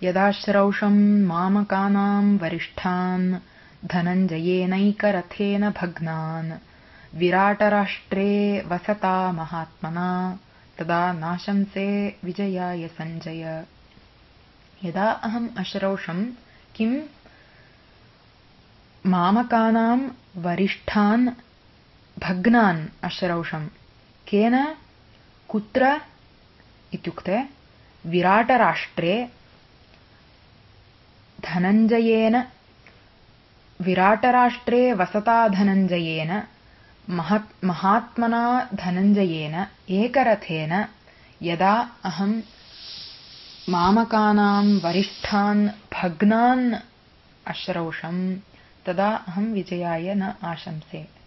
यदाश्रौषं मामकानां वरिष्ठान् धनञ्जयेनैकरथेन भग्नान् विराटराष्ट्रे वसता महात्मना तदा नाशंसे विजयाय सञ्जय। यदा अहम् अश्रौषं किं मामकानां वरिष्ठान् भग्नान् अश्रौषं केन कुत्र इत्युक्ते विराटराष्ट्रे धनञ्जयेन विराटराष्ट्रे वसता धनञ्जयेन महात्मना धनञ्जयेन एकरथेन यदा अहं मामकानां वरिष्ठान् भग्नान् अश्रौषं तदा अहं विजयाय न आशंसे।